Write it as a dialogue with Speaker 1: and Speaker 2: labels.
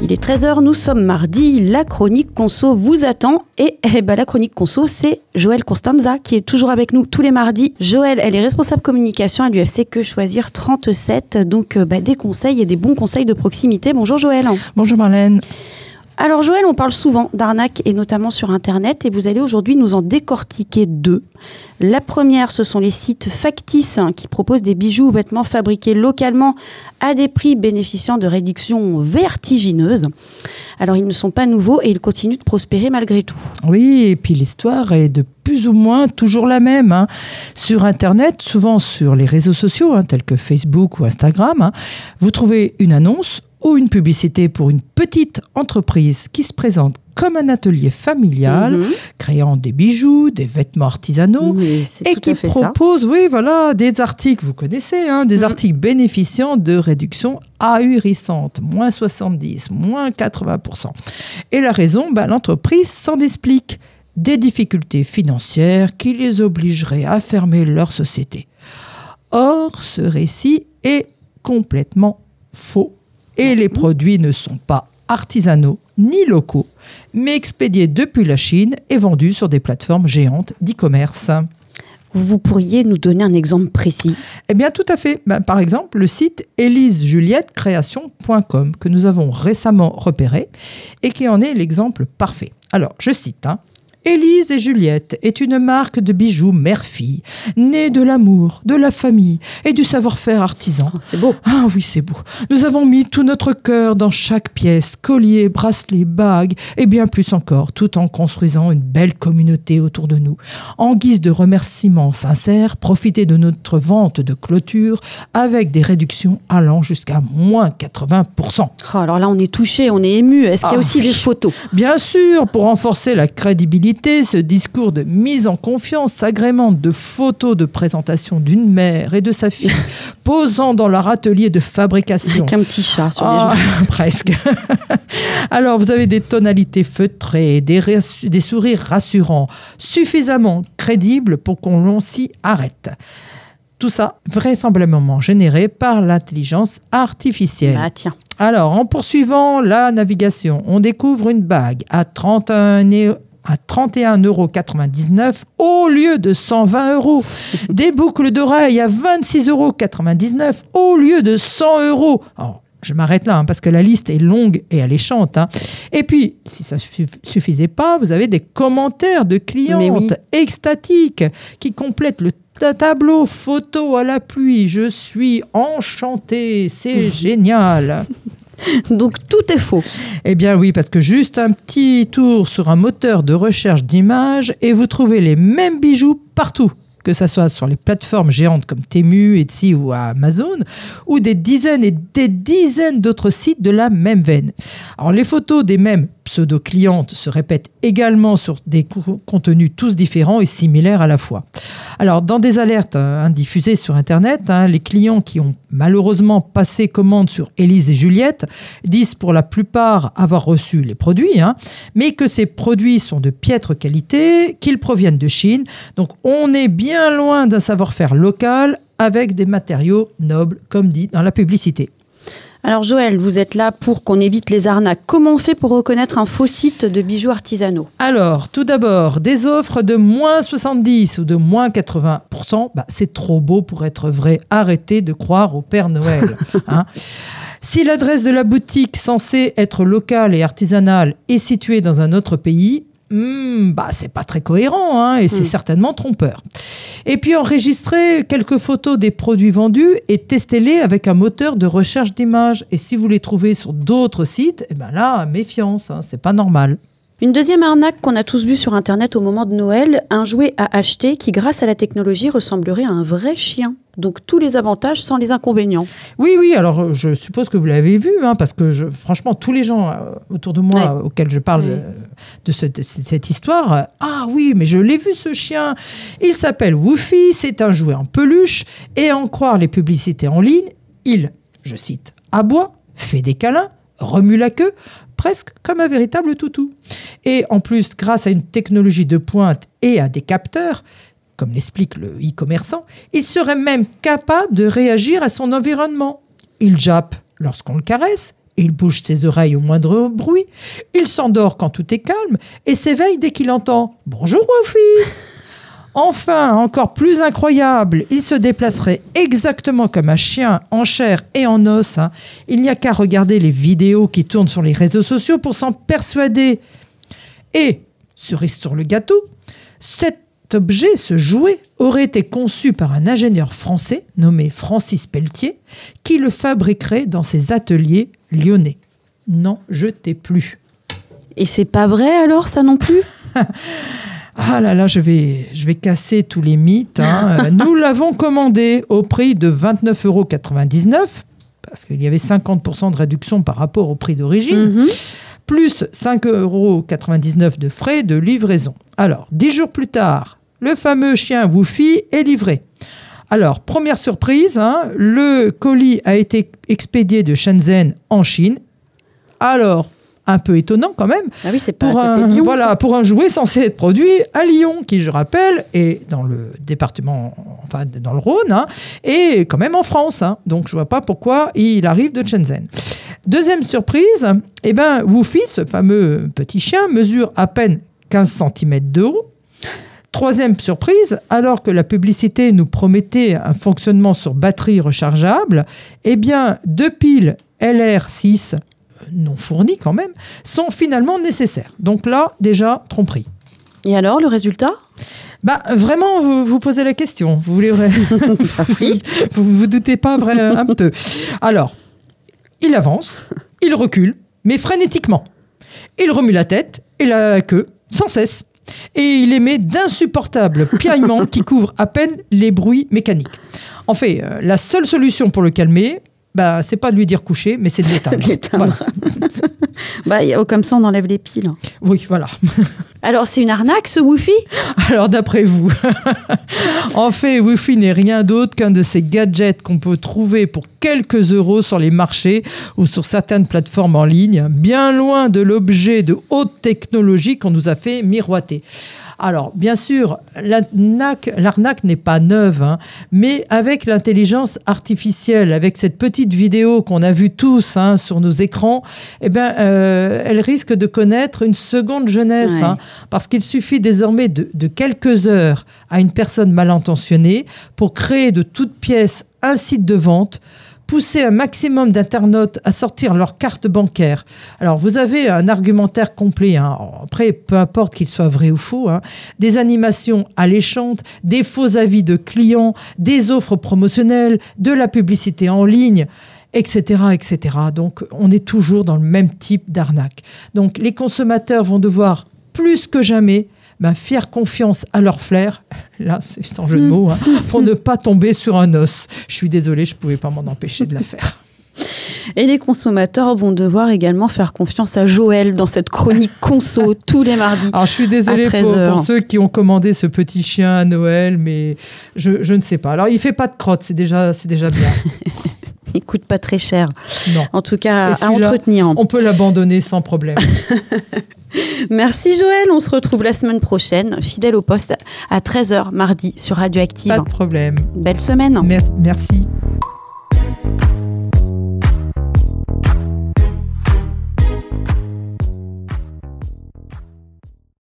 Speaker 1: Il est 13h, nous sommes mardi, la chronique conso vous attend et la chronique conso c'est Joëlle Constanza qui est toujours avec nous tous les mardis. Joëlle, elle est responsable communication à l'UFC Que Choisir 37, donc des conseils et des bons conseils de proximité. Bonjour Joëlle.
Speaker 2: Bonjour Marlène.
Speaker 1: Alors Joëlle, on parle souvent d'arnaques et notamment sur Internet et vous allez aujourd'hui nous en décortiquer deux. La première, ce sont les sites factices qui proposent des bijoux ou vêtements fabriqués localement à des prix bénéficiant de réductions vertigineuses. Alors ils ne sont pas nouveaux et ils continuent de prospérer malgré tout.
Speaker 2: Oui, et puis l'histoire est de plus ou moins toujours la même. Sur Internet, souvent sur les réseaux sociaux, tels que Facebook ou Instagram, vous trouvez une annonce ou une publicité pour une petite entreprise qui se présente comme un atelier familial, créant des bijoux, des vêtements artisanaux, et qui propose des articles, vous connaissez, des articles bénéficiant de réductions ahurissantes, moins 70, moins 80%. Et la raison, l'entreprise s'en explique. Des difficultés financières qui les obligeraient à fermer leur société. Or, ce récit est complètement faux. Et les produits ne sont pas artisanaux ni locaux, mais expédiés depuis la Chine et vendus sur des plateformes géantes d'e-commerce.
Speaker 1: Vous pourriez nous donner un exemple précis ?
Speaker 2: Eh bien, tout à fait. Par exemple, le site EliseJulietteCréation.com que nous avons récemment repéré et qui en est l'exemple parfait. Alors, je cite, Élise et Juliette est une marque de bijoux mère-fille, née de l'amour, de la famille et du savoir-faire artisan.
Speaker 1: Oh, c'est beau.
Speaker 2: Ah oui, c'est beau. Nous avons mis tout notre cœur dans chaque pièce, collier, bracelet, bague et bien plus encore, tout en construisant une belle communauté autour de nous. En guise de remerciement sincère, profitez de notre vente de clôture avec des réductions allant jusqu'à moins 80%.
Speaker 1: Oh, alors là, on est touché, on est ému. Est-ce qu'il y a aussi des photos ?
Speaker 2: Bien sûr, pour renforcer la crédibilité, ce discours de mise en confiance s'agrémente de photos de présentation d'une mère et de sa fille posant dans leur atelier de fabrication.
Speaker 1: Avec un petit chat sur les genoux.
Speaker 2: Presque. Alors, vous avez des tonalités feutrées, des sourires rassurants, suffisamment crédibles pour qu'on s'y arrête. Tout ça, vraisemblablement généré par l'intelligence artificielle.
Speaker 1: Tiens.
Speaker 2: Alors, en poursuivant la navigation, on découvre une bague à 31,99 € au lieu de 120 €. Des boucles d'oreilles à 26,99 € au lieu de 100 €. Alors, je m'arrête là parce que la liste est longue et alléchante. Et puis, si ça ne suffisait pas, vous avez des commentaires de clientes extatiques qui complètent le tableau photo à la pluie. Je suis enchantée, c'est génial.
Speaker 1: Donc tout est faux.
Speaker 2: Eh bien oui, parce que juste un petit tour sur un moteur de recherche d'images et vous trouvez les mêmes bijoux partout. Que ce soit sur les plateformes géantes comme Temu, Etsy ou Amazon, ou des dizaines et des dizaines d'autres sites de la même veine. Alors les photos des mêmes pseudo-clientes se répètent également sur des contenus tous différents et similaires à la fois. Alors dans des alertes diffusées sur Internet, les clients qui ont malheureusement passé commande sur Élise et Juliette disent pour la plupart avoir reçu les produits, mais que ces produits sont de piètre qualité, qu'ils proviennent de Chine. Donc on est bien loin d'un savoir-faire local avec des matériaux nobles, comme dit dans la publicité.
Speaker 1: Alors Joëlle, vous êtes là pour qu'on évite les arnaques. Comment on fait pour reconnaître un faux site de bijoux artisanaux ?
Speaker 2: Alors, tout d'abord, des offres de moins 70 ou de moins 80%, c'est trop beau pour être vrai. Arrêtez de croire au Père Noël. Si l'adresse de la boutique censée être locale et artisanale est située dans un autre pays, c'est pas très cohérent et c'est certainement trompeur. Et puis enregistrez quelques photos des produits vendus et testez-les avec un moteur de recherche d'images. Et si vous les trouvez sur d'autres sites, là, méfiance, c'est pas normal.
Speaker 1: Une deuxième arnaque qu'on a tous vue sur Internet au moment de Noël, un jouet à acheter qui, grâce à la technologie, ressemblerait à un vrai chien. Donc tous les avantages sans les inconvénients.
Speaker 2: Oui, alors je suppose que vous l'avez vu, parce que franchement, tous les gens autour de moi auxquels je parle de cette histoire, ah oui, mais je l'ai vu ce chien, il s'appelle Woofy, c'est un jouet en peluche, et à en croire les publicités en ligne, il, je cite, aboie, fait des câlins, remue la queue, presque comme un véritable toutou. Et en plus, grâce à une technologie de pointe et à des capteurs, comme l'explique le e-commerçant, il serait même capable de réagir à son environnement. Il jappe lorsqu'on le caresse Il bouge ses oreilles au moindre bruit. Il s'endort quand tout est calme et s'éveille dès qu'il entend « Bonjour Woofy !» Enfin, encore plus incroyable, il se déplacerait exactement comme un chien en chair et en os. Il n'y a qu'à regarder les vidéos qui tournent sur les réseaux sociaux pour s'en persuader. Et, cerise sur le gâteau, cet objet, ce jouet, aurait été conçu par un ingénieur français nommé Francis Pelletier, qui le fabriquerait dans ses ateliers lyonnais. N'en jetez plus.
Speaker 1: Et c'est pas vrai alors, ça non plus?
Speaker 2: Ah là là, je vais casser tous les mythes. Nous l'avons commandé au prix de 29,99 €, parce qu'il y avait 50% de réduction par rapport au prix d'origine, plus 5,99 € de frais de livraison. Alors, 10 jours plus tard, le fameux chien Woofy est livré. Alors, première surprise, le colis a été expédié de Shenzhen en Chine. Alors, un peu étonnant quand même.
Speaker 1: Ah oui, c'est pas à côté de Lyon.
Speaker 2: Voilà, pour un jouet censé être produit à Lyon, qui, je rappelle, est dans le département, enfin dans le Rhône, et quand même en France. Donc, je vois pas pourquoi il arrive de Shenzhen. Deuxième surprise, Woofy, ce fameux petit chien, mesure à peine 15 cm de haut. Troisième surprise, alors que la publicité nous promettait un fonctionnement sur batterie rechargeable, deux piles LR6 non fournies quand même, sont finalement nécessaires. Donc là, déjà, tromperie.
Speaker 1: Et alors, le résultat ?
Speaker 2: Vraiment, vous posez la question. Vous voulez vous doutez pas un peu. Alors, il avance, il recule, mais frénétiquement. Il remue la tête et la queue sans cesse. Et il émet d'insupportables piaillements qui couvrent à peine les bruits mécaniques. En fait, la seule solution pour le calmer, c'est pas de lui dire coucher, mais c'est de l'éteindre.
Speaker 1: Voilà. Comme ça, on enlève les piles.
Speaker 2: Oui, voilà.
Speaker 1: Alors, c'est une arnaque, ce Woofy ?
Speaker 2: Alors, d'après vous, en fait, Woofy n'est rien d'autre qu'un de ces gadgets qu'on peut trouver pour quelques euros sur les marchés ou sur certaines plateformes en ligne, bien loin de l'objet de haute technologie qu'on nous a fait miroiter. Alors, bien sûr, l'arnaque n'est pas neuve, mais avec l'intelligence artificielle, avec cette petite vidéo qu'on a vue tous sur nos écrans, elle risque de connaître une seconde jeunesse, parce qu'il suffit désormais de quelques heures à une personne mal intentionnée pour créer de toutes pièces un site de vente, pousser un maximum d'internautes à sortir leur carte bancaire. Alors, vous avez un argumentaire complet. Après, peu importe qu'il soit vrai ou faux. Des animations alléchantes, des faux avis de clients, des offres promotionnelles, de la publicité en ligne, etc., etc. Donc, on est toujours dans le même type d'arnaque. Donc, les consommateurs vont devoir, plus que jamais, faire confiance à leur flair, là c'est sans jeu de mots, pour ne pas tomber sur un os. Je suis désolée, je ne pouvais pas m'en empêcher de la faire.
Speaker 1: Et les consommateurs vont devoir également faire confiance à Joël dans cette chronique conso tous les mardis.
Speaker 2: Alors je suis désolée pour ceux qui ont commandé ce petit chien à Noël, mais je ne sais pas. Alors il ne fait pas de crotte, c'est déjà bien.
Speaker 1: Il ne coûte pas très cher.
Speaker 2: Non.
Speaker 1: En tout cas, à entretenir.
Speaker 2: On peut l'abandonner sans problème.
Speaker 1: Merci Joël, on se retrouve la semaine prochaine, fidèle au poste, à 13h mardi sur Radioactive.
Speaker 2: Pas de problème.
Speaker 1: Belle semaine.
Speaker 2: Merci.